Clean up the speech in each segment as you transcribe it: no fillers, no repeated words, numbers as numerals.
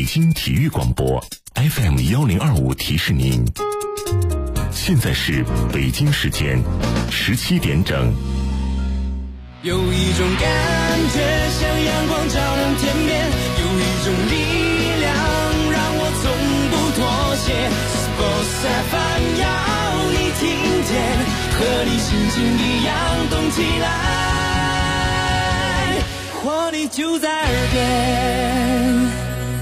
京体育广播 FM1025提示您，现在是北京时间17点整。 有一种感觉像阳光照亮天边，有一种力量让我从不妥协。Sports FM 要你听见，和你心情一样动起来，活力就在耳边。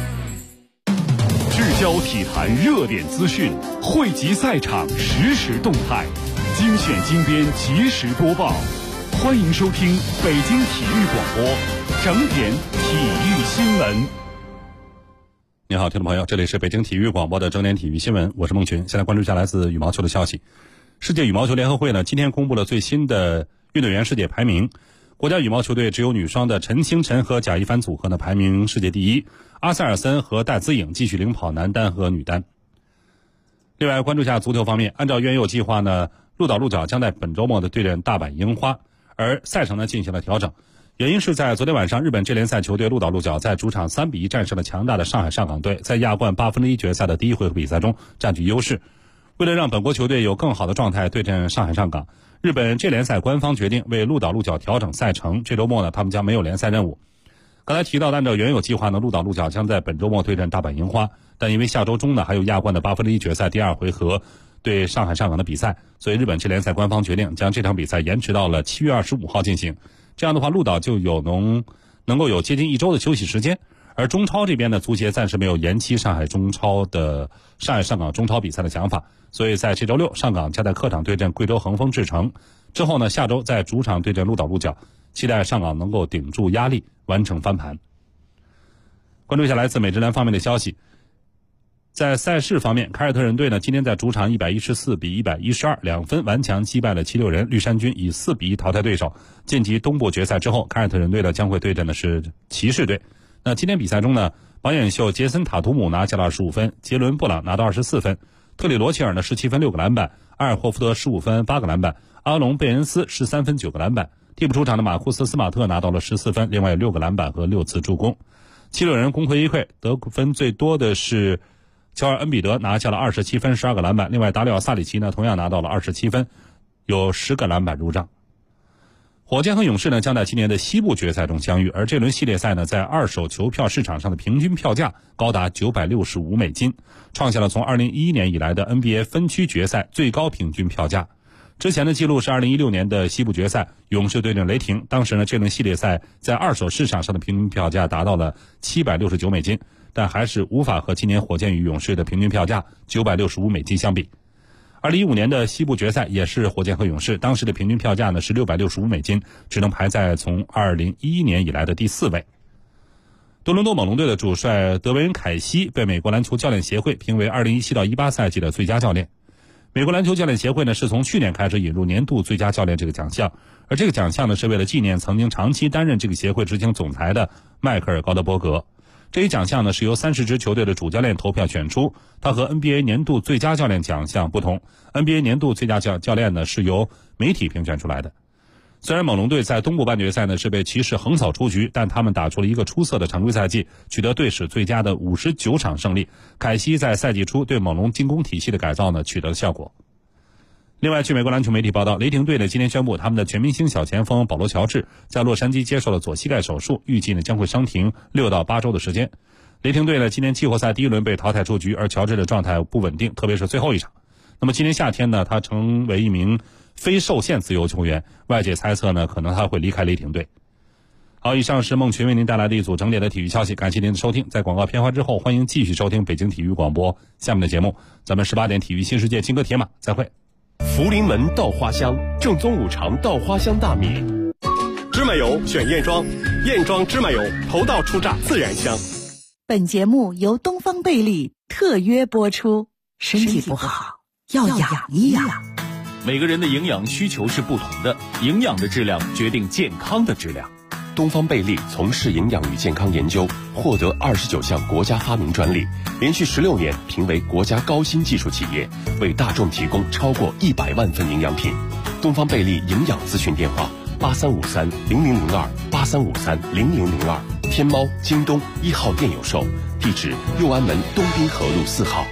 聚焦体坛热点资讯，汇集赛场实时动态，精选精编及时播报。欢迎收听北京体育广播整点体育新闻。 你好，听众朋友，这里是北京体育广播的整点体育新闻，我是孟群。现在关注一下来自羽毛球的消息。世界羽毛球联合会呢，今天公布了最新的运动员世界排名。国家羽毛球队只有女双的陈清晨和贾一凡组合呢排名世界第一，阿塞尔森和戴资颖继续领跑男单和女单。另外关注一下足球方面，按照原有计划呢，鹿岛鹿角将在本周末的对阵大阪樱花，而赛程呢进行了调整，原因是在昨天晚上，日本 J 联赛球队鹿岛鹿角在主场3-1战胜了强大的上海上港队，在亚冠1/8决赛的第一回合比赛中占据优势。为了让本国球队有更好的状态对阵上海上港，日本 J 联赛官方决定为鹿岛鹿角调整赛程，这周末呢他们将没有联赛任务。刚才提到的，按照原有计划呢，鹿岛鹿角将在本周末对阵大阪樱花，但因为下周中呢还有亚冠的1/8决赛第2回合对上海上港的比赛，所以日本 J 联赛官方决定将这场比赛延迟到了7月25号进行。这样的话，鹿岛就能够有接近1周的休息时间。而中超这边呢，足协暂时没有延期上海上港中超比赛的想法，所以在这周六，上港将在客场对阵贵州恒丰智诚，之后呢，下周在主场对阵鹿岛鹿角，期待上港能够顶住压力，完成翻盘。关注一下来自美职篮方面的消息。在赛事方面，凯尔特人队呢今天在主场114-112，2分顽强击败了76人，绿衫军以4-1淘汰对手，晋级东部决赛之后，凯尔特人队呢将会对阵的是骑士队。那今天比赛中呢，榜眼秀杰森塔图姆拿下了25分，杰伦布朗拿到24分，特里罗切尔呢17分6个篮板，阿尔霍福德15分8个篮板，阿隆贝恩斯13分9个篮板，替补出场的马库斯斯马特拿到了14分，另外有6个篮板和6次助攻。76人功亏一篑，得分最多的是乔尔恩比德拿下了27分12个篮板，另外达里奥萨里奇呢同样拿到了27分，有10个篮板入账。火箭和勇士呢将在今年的西部决赛中相遇，而这轮系列赛呢在二手球票市场上的平均票价高达$965，创下了从2011年以来的 NBA 分区决赛最高平均票价。之前的记录是2016年的西部决赛，勇士对阵雷霆，当时呢这轮系列赛在二手市场上的平均票价达到了$769，但还是无法和今年火箭与勇士的平均票价$965相比。2015年的西部决赛也是火箭和勇士，当时的平均票价呢是$665，只能排在从2011年以来的第4位。多伦多猛龙队的主帅德维恩·凯西被美国篮球教练协会评为2017-18赛季的最佳教练。美国篮球教练协会呢是从去年开始引入年度最佳教练这个奖项，而这个奖项呢是为了纪念曾经长期担任这个协会执行总裁的迈克尔·高德伯格。这一奖项呢是由30支球队的主教练投票选出，它和 NBA 年度最佳教练奖项不同， NBA 年度最佳教练呢是由媒体评选出来的。虽然猛龙队在东部半决赛呢是被骑士横扫出局，但他们打出了一个出色的常规赛季，取得队史最佳的59场胜利。凯西在赛季初对猛龙进攻体系的改造呢取得了效果。另外，据美国篮球媒体报道，雷霆队呢今天宣布，他们的全明星小前锋保罗·乔治在洛杉矶接受了左膝盖手术，预计呢将会伤停6到8周的时间。雷霆队呢今年季后赛第一轮被淘汰出局，而乔治的状态不稳定，特别是最后一场。那么今年夏天呢，他成为一名非受限自由球员，外界猜测呢可能他会离开雷霆队。好，以上是孟群为您带来的一组整点的体育消息，感谢您的收听。在广告片花之后，欢迎继续收听北京体育广播下面的节目，咱们18点体育新世界金戈铁马再会。 福临门稻花香，正宗五常稻花香大米。芝麻油选燕庄，燕庄芝麻油头道出榨自然香。 本节目由东方贝利特约播出。身体不好要养一养。 每个人的营养需求是不同的，营养的质量决定健康的质量。 东方贝利从事营养与健康研究，获得29项国家发明专利，连续16年评为国家高新技术企业，为大众提供超过100万份营养品。东方贝利营养咨询电话83530002，83530002，天猫、京东1号店有售， 地址右安门东滨河路4号。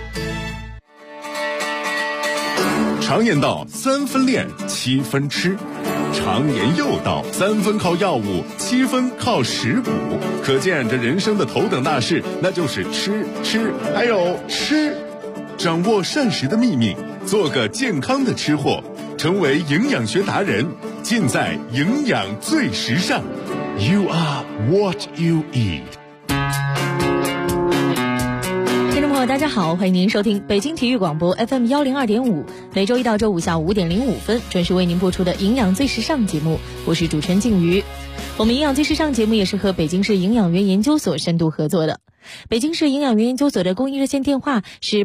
常言道3分练7分吃，常言又道3分靠药物7分靠食补，可见这人生的头等大事那就是吃还有吃。掌握膳食的秘密，做个健康的吃货，成为营养学达人，尽在营养最时尚。 You are what you eat。 听众朋友大家好，欢迎您收听北京体育广播 FM 102.5，每周一到周五下午5点05分准时为您播出的营养最时尚节目，我是主持人静瑜。我们营养最时尚节目也是和北京市营养员研究所深度合作的。北京市营养员研究所的公益热线电话是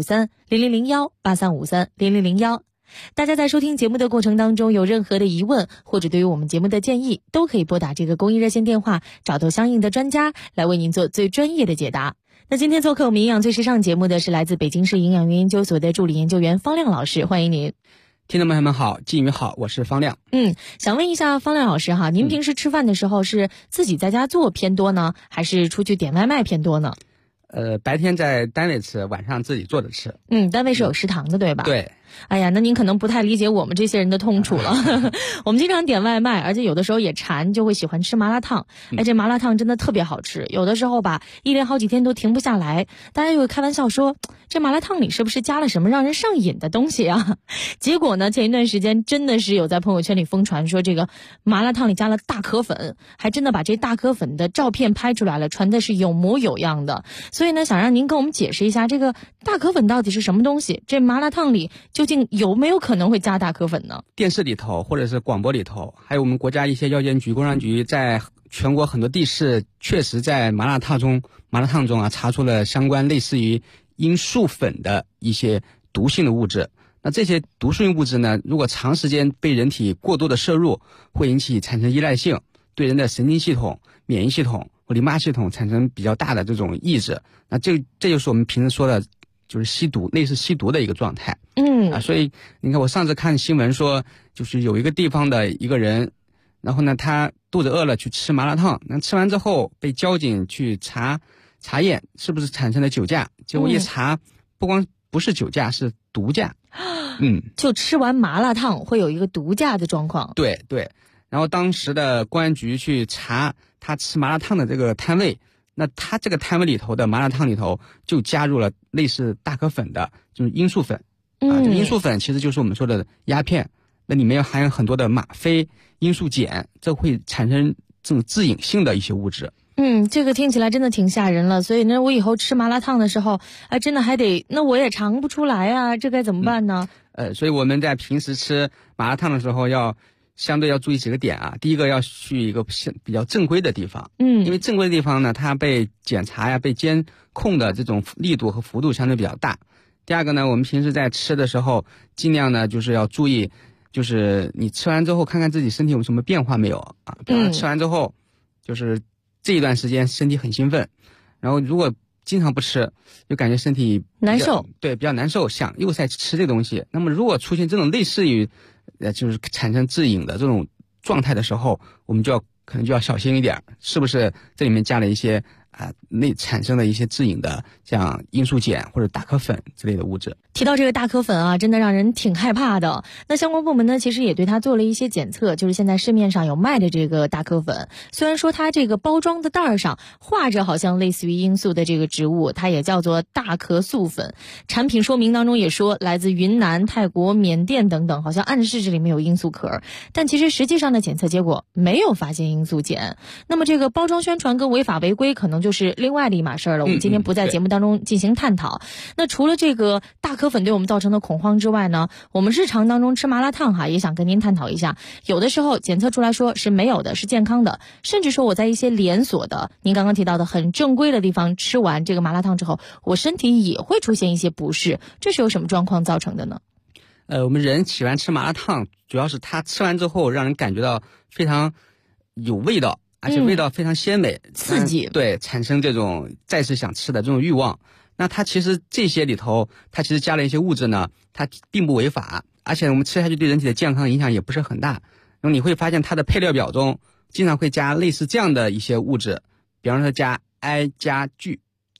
8353-0001 8353-0001。大家在收听节目的过程当中有任何的疑问或者对于我们节目的建议，都可以拨打这个公益热线电话，找到相应的专家来为您做最专业的解答。那今天做客我们营养最时尚节目的是来自北京市营养员研究所的助理研究员方亮老师，欢迎您。 听众朋友们好，静宇好，我是方亮。 想问一下方亮老师哈，您平时吃饭的时候是自己在家做偏多呢，还是出去点外卖偏多呢？ 白天在单位吃，晚上自己做着吃。 单位是有食堂的对吧？ 对。 哎呀，那您可能不太理解我们这些人的痛楚了。我们经常点外卖，而且有的时候也馋，就会喜欢吃麻辣烫。这麻辣烫真的特别好吃，有的时候吧，一连好几天都停不下来。大家就会开玩笑说，这麻辣烫里是不是加了什么让人上瘾的东西啊？结果呢，前一段时间真的是有在朋友圈里疯传说这个麻辣烫里加了大壳粉，还真的把这大壳粉的照片拍出来了，传的是有模有样的。所以呢，想让您跟我们解释一下，这个大壳粉到底是什么东西？这麻辣烫里究竟有没有可能会加大壳粉呢？ 电视里头或者是广播里头，还有我们国家一些药监局、工商局在全国很多地市确实在麻辣烫中查出了相关类似于罂粟粉的一些毒性的物质。那这些毒性物质呢，如果长时间被人体过多的摄入，会产生依赖性，对人的神经系统、免疫系统或淋巴系统产生比较大的这种抑制。那这就是我们平时说的就是吸毒，类似吸毒的一个状态。所以你看我上次看新闻说，就是有一个地方的一个人，然后呢他肚子饿了去吃麻辣烫，那吃完之后被交警去查验是不是产生了酒驾，结果一查不是酒驾，是毒驾。 就吃完麻辣烫会有一个毒驾的状况。 对，然后当时的公安局去查他吃麻辣烫的这个摊位，那他这个摊位里头的麻辣烫里头就加入了类似大壳粉的，就是罂粟粉。这罂粟粉其实就是我们说的鸦片，那里面含有很多的吗啡、罂粟碱，这会产生这种致瘾性的一些物质。 这个听起来真的挺吓人了，所以呢，我以后吃麻辣烫的时候，真的还得，那我也尝不出来啊，这该怎么办呢？ 所以我们在平时吃麻辣烫的时候相对要注意几个点啊。第一个要去一个比较正规的地方，因为正规的地方呢，它被检查呀、被监控的这种力度和幅度相对比较大。第二个呢，我们平时在吃的时候，尽量呢就是要注意，就是你吃完之后看看自己身体有什么变化没有啊。比方说吃完之后，就是这一段时间身体很兴奋，然后如果经常不吃，就感觉身体难受， 对，比较难受，想又在吃这东西。那么如果出现这种类似于就是产生致瘾的这种状态的时候，我们可能就要小心一点，是不是这里面加了一些产生的一些致瘾的像罂粟碱或者大壳粉之类的物质。 提到这个大壳粉啊，真的让人挺害怕的。那相关部门呢，其实也对它做了一些检测，就是现在市面上有卖的这个大壳粉，虽然说它这个包装的袋上画着好像类似于罂粟的这个植物，它也叫做大壳粟粉，产品说明当中也说来自云南、泰国、缅甸等等，好像暗示这里面有罂粟壳，但其实实际上的检测结果没有发现罂粟碱。那么这个包装宣传跟违法违规可能就是另外的一码事了，我们今天不在节目当中进行探讨。那除了这个大壳粉对我们造成的恐慌之外呢，我们日常当中吃麻辣烫也想跟您探讨一下，有的时候检测出来说是没有的，是健康的，甚至说我在一些连锁的您刚刚提到的很正规的地方吃完这个麻辣烫之后，我身体也会出现一些不适，这是由什么状况造成的呢？ 我们人喜欢吃麻辣烫，主要是它吃完之后让人感觉到非常有味道，而且味道非常鲜美， 刺激， 对，产生这种再次想吃的这种欲望。那它其实这些里头，它其实加了一些物质呢，它并不违法，而且我们吃下去对人体的健康影响也不是很大。那么你会发现它的配料表中经常会加类似这样的一些物质，比方说加 I 加聚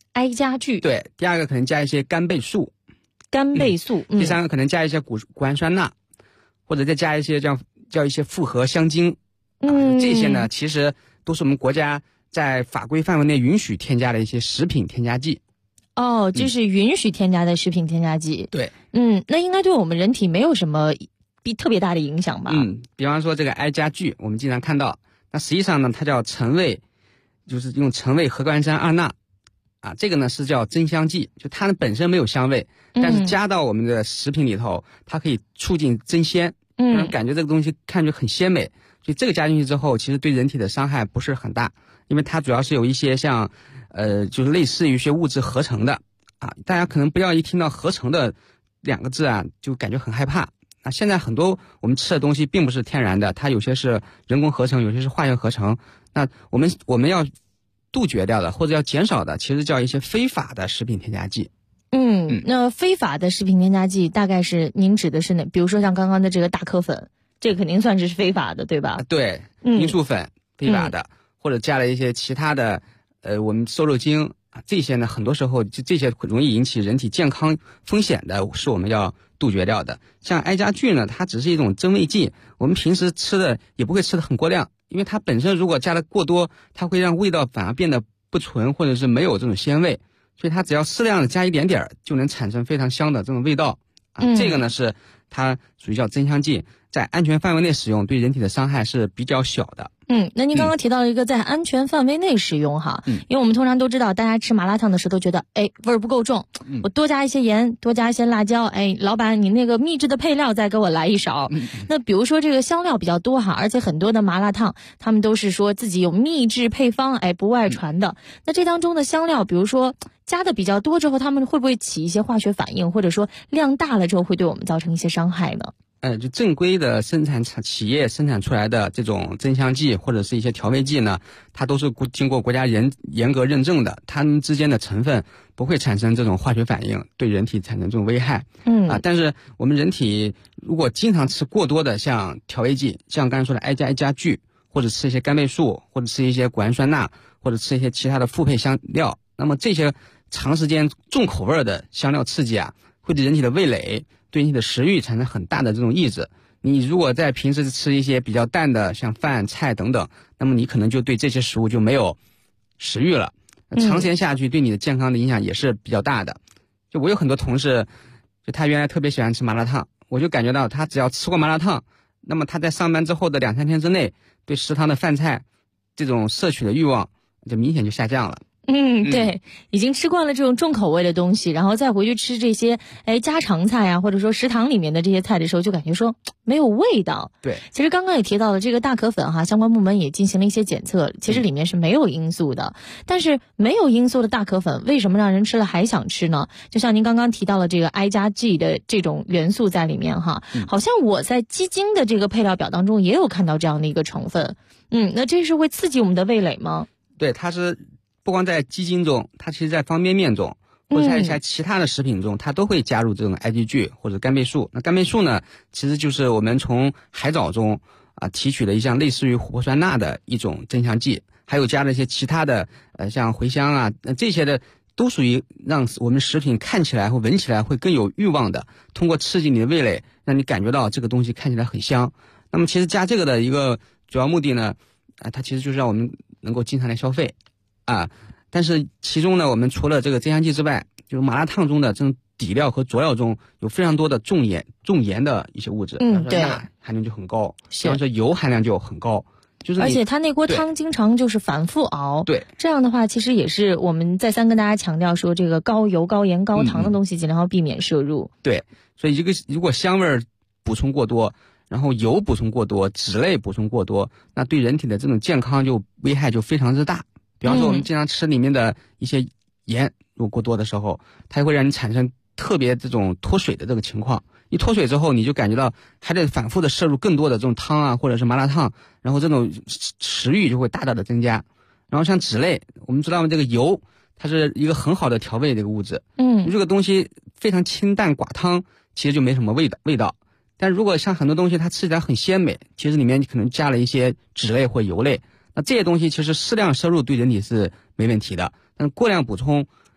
埃加聚。 对，第二个可能加一些干贝素，第三个可能加一些谷氨酸钠，或者再加一些叫一些复合香精。这些呢其实都是我们国家在法规范围内允许添加的一些食品添加剂。 这是允许添加的食品添加剂。 对， 那应该对我们人体没有什么特别大的影响吧？ 比方说这个埃加聚，我们经常看到，那实际上呢，它叫陈味，就是用陈味核苷酸二钠这个呢是叫增香剂，就它本身没有香味，但是加到我们的食品里头，它可以促进增鲜，让感觉这个东西看着很鲜美。所以这个加进去之后，其实对人体的伤害不是很大，因为它主要是有一些像就是类似于一些物质合成的大家可能不要一听到合成的2个字就感觉很害怕。现在很多我们吃的东西并不是天然的，它有些是人工合成，有些是化学合成。那我们要杜绝掉的或者要减少的，其实叫一些非法的食品添加剂。 那非法的食品添加剂大概是您指的是哪？比如说像刚刚的这个大颗粉，这个肯定算是非法的，对吧？ 对，罂粟粉非法的，或者加了一些其他的我们瘦肉精这些呢，很多时候这些容易引起人体健康风险的，是我们要杜绝掉的。像埃加聚呢，它只是一种增味剂，我们平时吃的也不会吃的很过量，因为它本身如果加的过多，它会让味道反而变得不纯，或者是没有这种鲜味，所以它只要适量的加一点点，就能产生非常香的这种味道这个呢是它属于叫增香剂，在安全范围内使用，对人体的伤害是比较小的。 那您刚刚提到了一个在安全范围内使用哈，因为我们通常都知道，大家吃麻辣烫的时候都觉得味儿不够重，我多加一些盐，多加一些辣椒，老板你那个秘制的配料再给我来一勺。那比如说这个香料比较多哈，而且很多的麻辣烫他们都是说自己有秘制配方不外传的。那这当中的香料比如说加的比较多之后，他们会不会起一些化学反应，或者说量大了之后会对我们造成一些伤害呢？ 就正规的生产企业生产出来的这种增香剂或者是一些调味剂呢，它都是经过国家严格认证的，它们之间的成分不会产生这种化学反应，对人体产生这种危害。但是我们人体如果经常吃过多的像调味剂，像刚才说的埃加聚，或者吃一些干贝素，或者吃一些谷氨酸钠，或者吃一些其他的复配香料，那么这些长时间重口味的香料刺激会对人体的味蕾，对你的食欲产生很大的这种抑制。你如果在平时吃一些比较淡的像饭菜等等，那么你可能就对这些食物就没有食欲了，长时间下去对你的健康的影响也是比较大的。就我有很多同事，就他原来特别喜欢吃麻辣烫，我就感觉到他只要吃过麻辣烫，那么他在上班之后的2-3天之内，对食堂的饭菜这种摄取的欲望就明显就下降了。 对，已经吃惯了这种重口味的东西，然后再回去吃这些家常菜或者说食堂里面的这些菜的时候，就感觉说没有味道。 对， 其实刚刚也提到了这个大颗粉相关部门也进行了一些检测，其实里面是没有罂粟的。但是没有罂粟的大颗粉为什么让人吃了还想吃呢？就像您刚刚提到了这个埃加 G 的这种元素在里面好像我在鸡精的这个配料表当中也有看到这样的一个成分。那这是会刺激我们的味蕾吗？ 对，它是不光在鸡精中，它其实在方便面中或者在一些其他的食品中，它都会加入这种埃加聚或者干贝素。那干贝素呢，其实就是我们从海藻中提取的一项类似于琥珀酸钠的一种增香剂，还有加了一些其他的像茴香这些的，都属于让我们食品看起来或闻起来会更有欲望的，通过刺激你的味蕾，让你感觉到这个东西看起来很香。那么其实加这个的一个主要目的呢，它其实就是让我们能够经常来消费但是其中呢，我们除了这个增香剂之外，就是麻辣烫中的这种底料和佐料中有非常多的重盐的一些物质， 对， 钠含量就很高，比方说油含量就很高，就是而且它那锅汤经常就是反复熬， 对， 这样的话其实也是我们再三跟大家强调说，这个高油、高盐、高糖的东西尽量要避免摄入。 对，所以如果香味补充过多，然后油补充过多，脂类补充过多，那对人体的这种健康就危害就非常之大。比方说我们经常吃里面的一些盐如果过多的时候，它会让你产生特别这种脱水的这个情况，一脱水之后你就感觉到还得反复的摄入更多的这种汤或者是麻辣烫，然后这种食欲就会大大的增加。然后像脂类，我们知道这个油它是一个很好的调味的一个物质，这个东西非常清淡寡汤，其实就没什么味道。但如果像很多东西它吃起来很鲜美，其实里面可能加了一些脂类或油类，那这些东西其实适量摄入对人体是没问题的，但是过量补充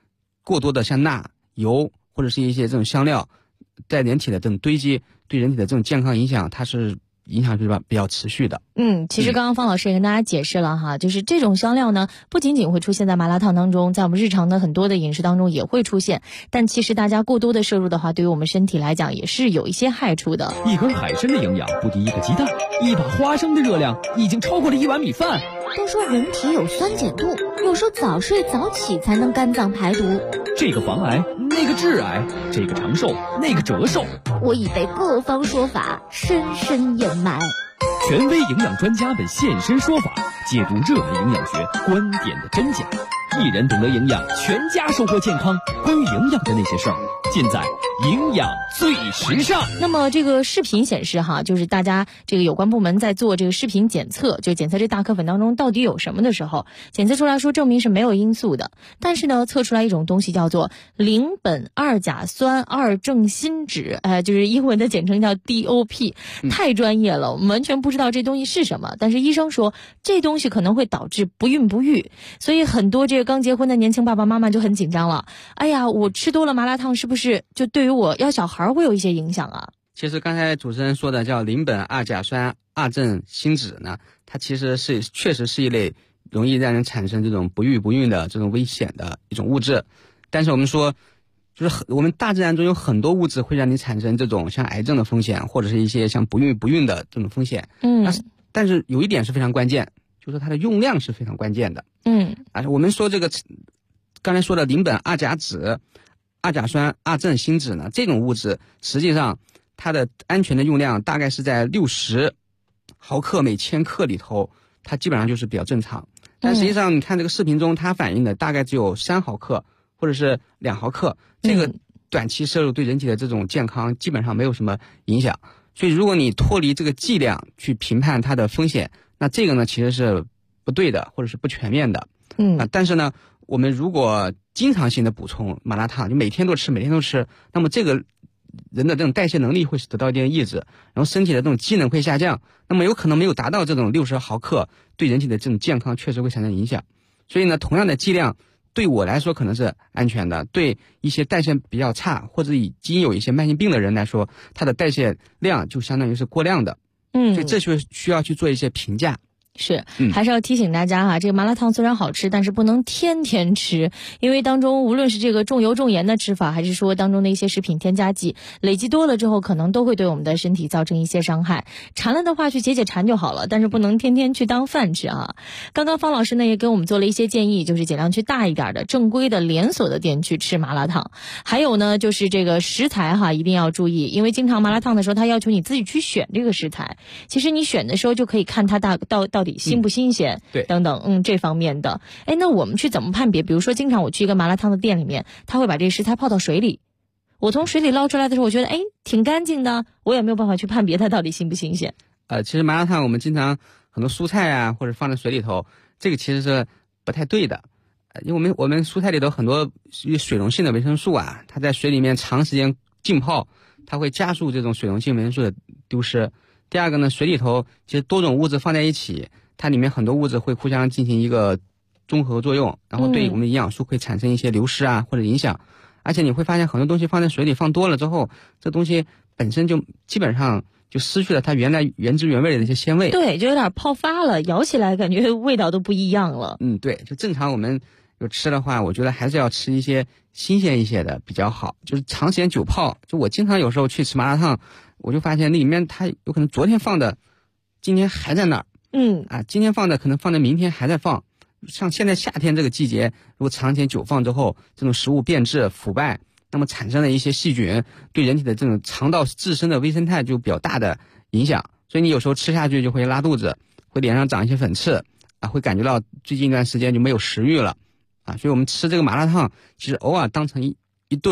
过多的像钠、油或者是一些这种香料在人体的这种堆积，对人体的这种健康影响，它是影响比较持续的。 其实刚刚方老师也跟大家解释了哈，就是这种香料呢，不仅仅会出现在麻辣烫当中，在我们日常的很多的饮食当中也会出现，但其实大家过多的摄入的话，对于我们身体来讲也是有一些害处的。 一根海参的营养不敌一个鸡蛋，一把花生的热量已经超过了1碗米饭。 都说人体有酸碱度，有说早睡早起才能肝脏排毒， 这个防癌，那个致癌，这个长寿，那个折寿。 我已被各方说法深深掩埋。 权威营养专家们现身说法，解读热门营养学观点的真假。一人懂得营养，全家收获健康。关于营养的那些事儿，尽在营养最时尚。 那么这个视频显示哈，就是大家这个有关部门在做这个视频检测，就检测这大颗粉当中到底有什么的时候，检测出来说证明是没有罂粟的，但是呢测出来一种东西叫做邻苯二甲酸二正辛酯，就是英文的简称叫 DOP， 太专业了，我们完全不知道这东西是什么，但是医生说这东西可能会导致不孕不育，所以很多这个刚结婚的年轻爸爸妈妈就很紧张了。哎呀，我吃多了麻辣烫是不是就对于我要小孩会有一些影响啊？ 其实刚才主持人说的叫邻苯二甲酸二正辛酯呢，它其实确实是一类容易让人产生这种不育不孕的这种危险的一种物质。但是我们说，就是我们大自然中有很多物质会让你产生这种像癌症的风险，或者是一些像不孕不孕的这种风险。但是有一点是非常关键，就是它的用量是非常关键的。我们说这个刚才说的邻苯二甲酯、二甲酸二正辛酯呢，这种物质实际上它的安全的用量大概是在60毫克每千克里头，它基本上就是比较正常。但实际上你看这个视频中它反映的大概只有3毫克或者是2毫克，这个短期摄入对人体的这种健康基本上没有什么影响。所以如果你脱离这个剂量去评判它的风险，那这个呢其实是不对的，或者是不全面的。但是呢我们如果经常性的补充麻辣烫，就每天都吃，那么这个人的这种代谢能力会得到一定抑制，然后身体的这种机能会下降，那么有可能没有达到这种60毫克，对人体的这种健康确实会产生影响。所以呢，同样的剂量对我来说可能是安全的，对一些代谢比较差或者已经有一些慢性病的人来说，它的代谢量就相当于是过量的。所以这就需要去做一些评价。 是，还是要提醒大家哈，这个麻辣烫虽然好吃，但是不能天天吃，因为当中无论是这个重油重盐的吃法，还是说当中的一些食品添加剂，累积多了之后，可能都会对我们的身体造成一些伤害。馋了的话去解解馋就好了，但是不能天天去当饭吃啊。刚刚方老师呢也给我们做了一些建议，就是尽量去大一点的正规的连锁的店去吃麻辣烫。还有呢，就是这个食材哈一定要注意，因为经常麻辣烫的时候，他要求你自己去选这个食材，其实你选的时候就可以看它到底新不新鲜， 对， 等等，这方面的。那我们去怎么判别？比如说，经常我去一个麻辣烫的店里面，他会把这个食材泡到水里，我从水里捞出来的时候，我觉得挺干净的，我也没有办法去判别它到底新不新鲜。 其实麻辣烫我们经常很多蔬菜啊，或者放在水里头，这个其实是不太对的。因为我们蔬菜里头很多水溶性的维生素啊，它在水里面长时间浸泡，它会加速这种水溶性维生素的丢失。第二个呢，水里头其实多种物质放在一起，它里面很多物质会互相进行一个综合作用，然后对我们的营养素会产生一些流失啊或者影响。而且你会发现很多东西放在水里放多了之后，这东西本身就基本上就失去了它原来原汁原味的那些鲜味。 对，就有点泡发了，咬起来感觉味道都不一样了。 对，就正常我们有吃的话，我觉得还是要吃一些新鲜一些的比较好。就是长时间久泡，就我经常有时候去吃麻辣烫，我就发现那里面它有可能昨天放的，今天还在那儿。今天放的可能放在明天还在放。像现在夏天这个季节，如果长时间久放之后，这种食物变质腐败，那么产生的一些细菌对人体的这种肠道自身的微生态就比较大的影响。所以你有时候吃下去就会拉肚子，会脸上长一些粉刺啊，会感觉到最近一段时间就没有食欲了啊。所以我们吃这个麻辣烫，其实偶尔当成一顿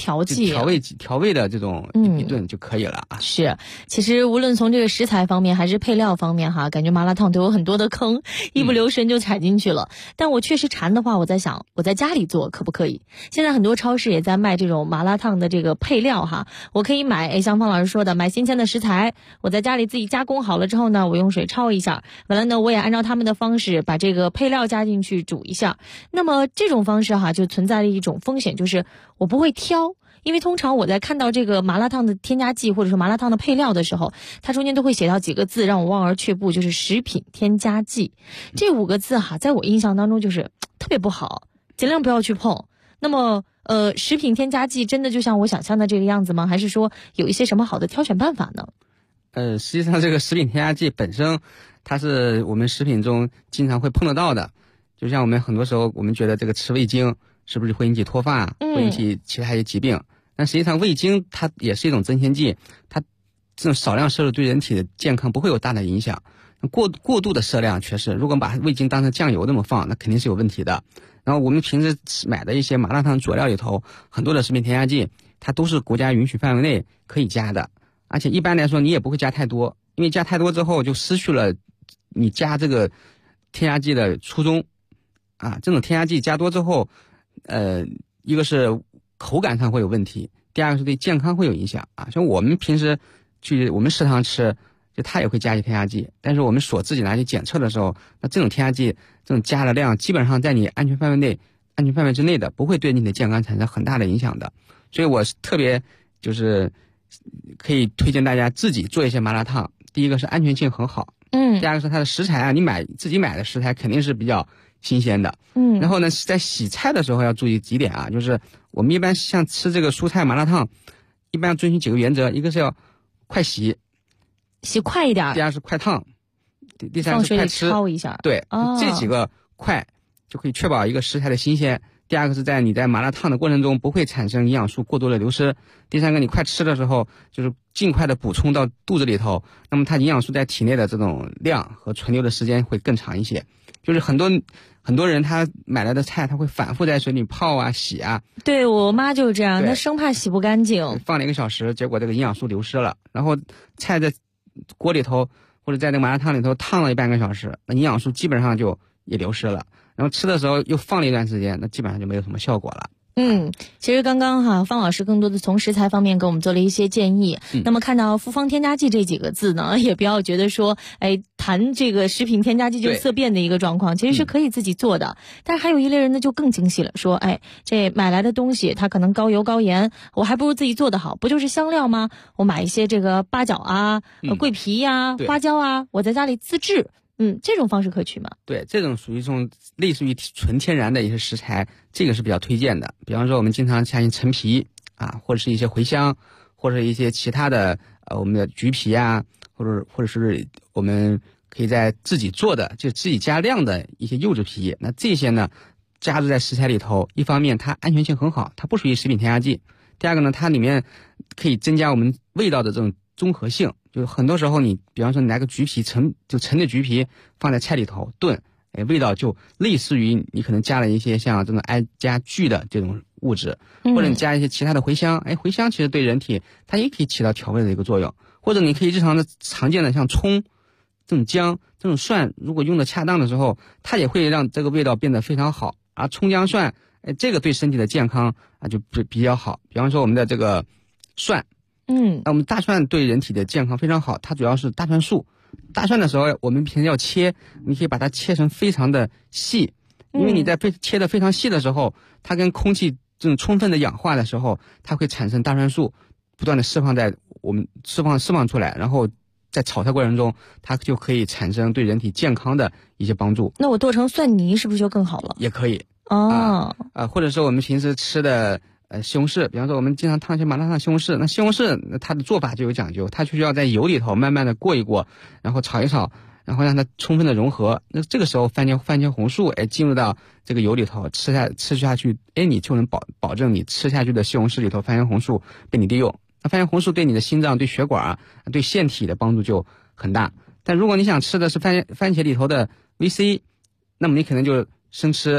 调剂、 调味的这种一顿就可以了啊。 是，其实无论从这个食材方面还是配料方面哈，感觉麻辣烫都有很多的坑，一不留神就踩进去了。但我确实馋的话，我在想我在家里做可不可以？现在很多超市也在卖这种麻辣烫的这个配料哈，我可以买，像方老师说的，买新鲜的食材，我在家里自己加工好了之后呢，我用水焯一下，完了呢，我也按照他们的方式把这个配料加进去煮一下。那么这种方式哈，就存在了一种风险，就是我不会挑。因为通常我在看到这个麻辣烫的添加剂或者说麻辣烫的配料的时候，它中间都会写到几个字让我望而却步，就是食品添加剂。这5个字哈，在我印象当中就是特别不好，尽量不要去碰。那么食品添加剂真的就像我想象的这个样子吗？还是说有一些什么好的挑选办法呢？ 实际上这个食品添加剂本身它是我们食品中经常会碰得到的，就像我们很多时候我们觉得这个吃味精是不是会引起脱发，会引起其他一些疾病，但实际上味精它也是一种增鲜剂，它这种少量摄入对人体的健康不会有大的影响，过度的摄量却是，如果把味精当成酱油那么放，那肯定是有问题的。然后我们平时买的一些麻辣烫佐料里头，很多的食品添加剂它都是国家允许范围内可以加的，而且一般来说你也不会加太多，因为加太多之后就失去了你加这个添加剂的初衷啊。这种添加剂加多之后一个是口感上会有问题，第二个是对健康会有影响啊。像我们平时去我们食堂吃，就它也会加一些添加剂，但是我们所自己拿去检测的时候，那这种添加剂这种加的量基本上在你安全范围之内的，不会对你的健康产生很大的影响的。所以我是特别就是可以推荐大家自己做一些麻辣烫。第一个是安全性很好，第二个是它的食材啊，你自己买的食材肯定是比较新鲜的，然后呢，在洗菜的时候要注意几点啊，就是我们一般像吃这个蔬菜麻辣烫，一般要遵循几个原则，一个是要快洗快一点， 第二是快烫，第三是快吃， 焯一下， 对，这几个快就可以确保一个食材的新鲜。第二个是在你在麻辣烫的过程中不会产生营养素过多的流失。第三个，你快吃的时候就是尽快的补充到肚子里头，那么它营养素在体内的这种量和存留的时间会更长一些。就是很多人他买来的菜他会反复在水里泡啊洗啊， 对我妈就是这样，她生怕洗不干净， 放了1个小时，结果这个营养素流失了，然后菜在锅里头或者在那个麻辣烫里头烫了半个小时，那营养素基本上就也流失了，然后吃的时候又放了一段时间，那基本上就没有什么效果了。 其实刚刚方老师更多的从食材方面给我们做了一些建议。那么看到复方添加剂这几个字呢，也不要觉得说，谈这个食品添加剂就色变的一个状况，其实是可以自己做的。但是还有一类人呢就更精细了，说，这买来的东西它可能高油高盐，我还不如自己做得好，不就是香料吗？我买一些这个八角啊、桂皮呀、花椒啊，我在家里自制。这种方式可取吗？ 对，这种属于一种类似于纯天然的一些食材，这个是比较推荐的。比方说我们经常下陈皮啊，或者是一些茴香，或者一些其他的我们的橘皮啊，或者是我们可以在自己做的就自己加量的一些柚子皮，那这些呢加入在食材里头，一方面它安全性很好，它不属于食品添加剂；第二个呢，它里面可以增加我们味道的这种综合性。就很多时候你比方说你拿个橘皮陈的橘皮放在菜里头炖，味道就类似于你可能加了一些像这种加聚的这种物质，或者你加一些其他的茴香，茴香其实对人体它也可以起到调味的一个作用，或者你可以日常的常见的像葱、这种姜、这种蒜，如果用的恰当的时候，它也会让这个味道变得非常好。而葱姜蒜，这个对身体的健康啊就比较好。比方说我们的这个蒜。那我们大蒜对人体的健康非常好，它主要是大蒜素。大蒜的时候我们平时要切，你可以把它切成非常的细，因为你在切的非常细的时候，它跟空气这种充分的氧化的时候，它会产生大蒜素，不断的释放出来，然后在炒菜过程中它就可以产生对人体健康的一些帮助。 那我剁成蒜泥是不是就更好了？ 也可以或者是我们平时吃的西红柿，比方说我们经常烫一些麻辣烫西红柿，那西红柿它的做法就有讲究，它就需要在油里头慢慢的过一过，然后炒一炒，然后让它充分的融合。那这个时候番茄红素进入到这个油里头吃下去，你就能保证你吃下去的西红柿里头番茄红素被你利用。那番茄红素对你的心脏、对血管对腺体的帮助就很大。但如果你想吃的是番茄里头的 VC， 那么你可能就生吃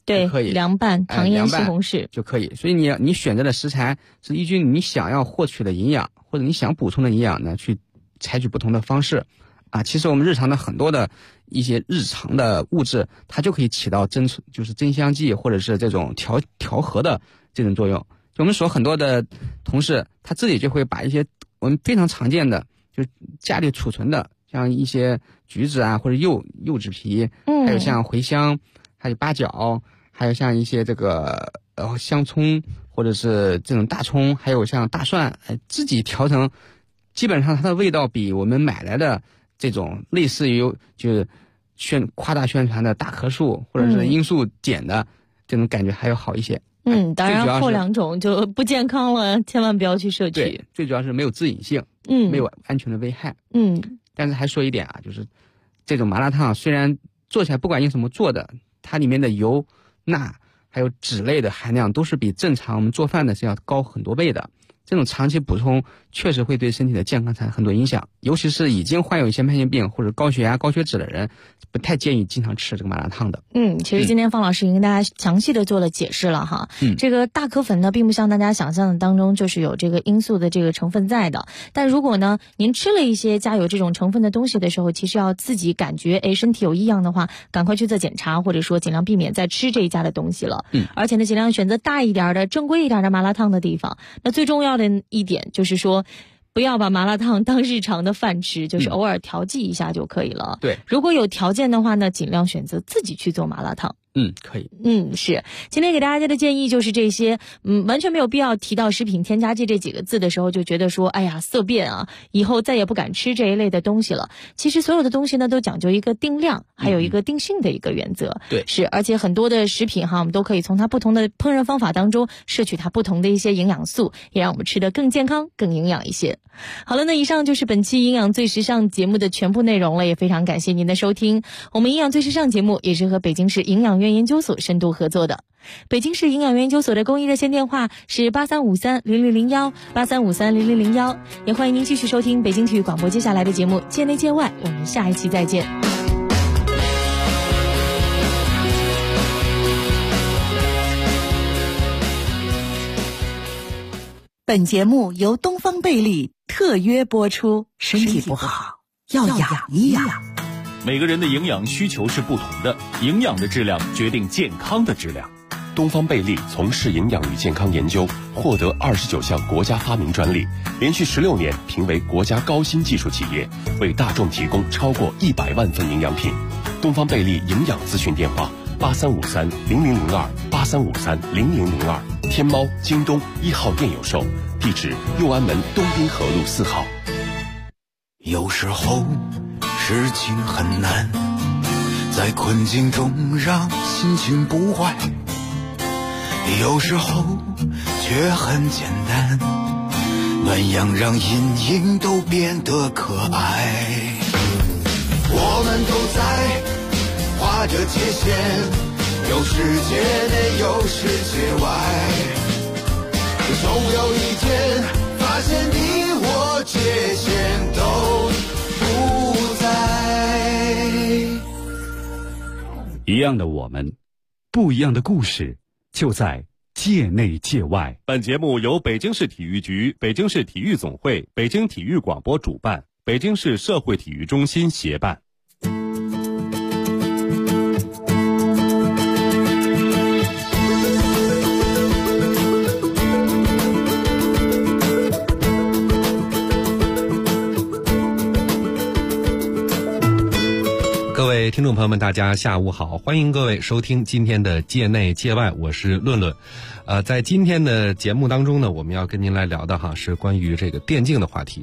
对， 可以凉拌糖腌西红柿就可以。所以你选择的食材是依据你想要获取的营养或者你想补充的营养呢，去采取不同的方式。其实我们日常的很多的一些日常的物质，它就可以起到增香剂或者是这种调和的这种作用。就我们所很多的同事，他自己就会把一些我们非常常见的，就家里储存的，像一些橘子啊或者柚子皮，还有像茴香，还有八角，还有像一些这个香葱或者是这种大葱，还有像大蒜，自己调成，基本上它的味道比我们买来的这种类似于就是夸大宣传的大棵树或者是罂粟碱的这种感觉还要好一些。 当然后两种就不健康了，千万不要去摄取。 对，最主要是没有致瘾性，没有安全的危害。但是还说一点就是这种麻辣烫虽然做起来不管用什么做的，它里面的油、钠还有脂类的含量都是比正常我们做饭的是要高很多倍的。这种长期补充确实会对身体的健康产生很多影响，尤其是已经患有一些慢性病或者高血压、高血脂的人，不太建议经常吃这个麻辣烫的。 其实今天方老师已经跟大家详细的做了解释了哈。这个大颗粉呢，并不像大家想象的当中就是有这个罂粟的这个成分在的。但如果呢，您吃了一些加有这种成分的东西的时候，其实要自己感觉身体有异样的话，赶快去做检查，或者说尽量避免再吃这一家的东西了。而且呢，尽量选择大一点的、正规一点的麻辣烫的地方。那最重要的一点就是说，不要把麻辣烫当日常的饭吃，就是偶尔调剂一下就可以了。 对， 如果有条件的话呢，尽量选择自己去做麻辣烫。 可以。 是。今天给大家的建议就是这些，完全没有必要提到食品添加剂这几个字的时候就觉得说，哎呀，色变啊，以后再也不敢吃这一类的东西了。其实所有的东西呢，都讲究一个定量，还有一个定性的一个原则。 对， 是。而且很多的食品哈，我们都可以从它不同的烹饪方法当中摄取它不同的一些营养素，也让我们吃得更健康、更营养一些。好了，那以上就是本期营养最时尚节目的全部内容了，也非常感谢您的收听。我们营养最时尚节目也是和北京市营养院研究所深度合作的。北京市营养院研究所的公益热线电话是83530001 83530001，也欢迎您继续收听北京体育广播接下来的节目界内界外，我们下一期再见。 本节目由东方贝利特约播出，身体不好要养一养。 每个人的营养需求是不同的，营养的质量决定健康的质量。 东方贝利从事营养与健康研究，获得29项国家发明专利，连续16年评为国家高新技术企业，为大众提供超过100万份营养品。东方贝利营养咨询电话83530002 83530002，天猫、京东1号店有售，地址右安门东滨河路4号。 有时候事情很难，在困境中让心情不坏，有时候却很简单，暖阳让阴影都变得可爱。我们都在画着界限，有世界内有世界外，总有一天发现你我界限都不在。 一样的我们，不一样的故事，就在界内界外。 本节目由北京市体育局、北京市体育总会、北京体育广播主办，北京市社会体育中心协办。 各位听众朋友们，大家下午好，欢迎各位收听今天的界内界外，我是论论。在今天的节目当中呢，我们要跟您来聊的是关于这个电竞的话题。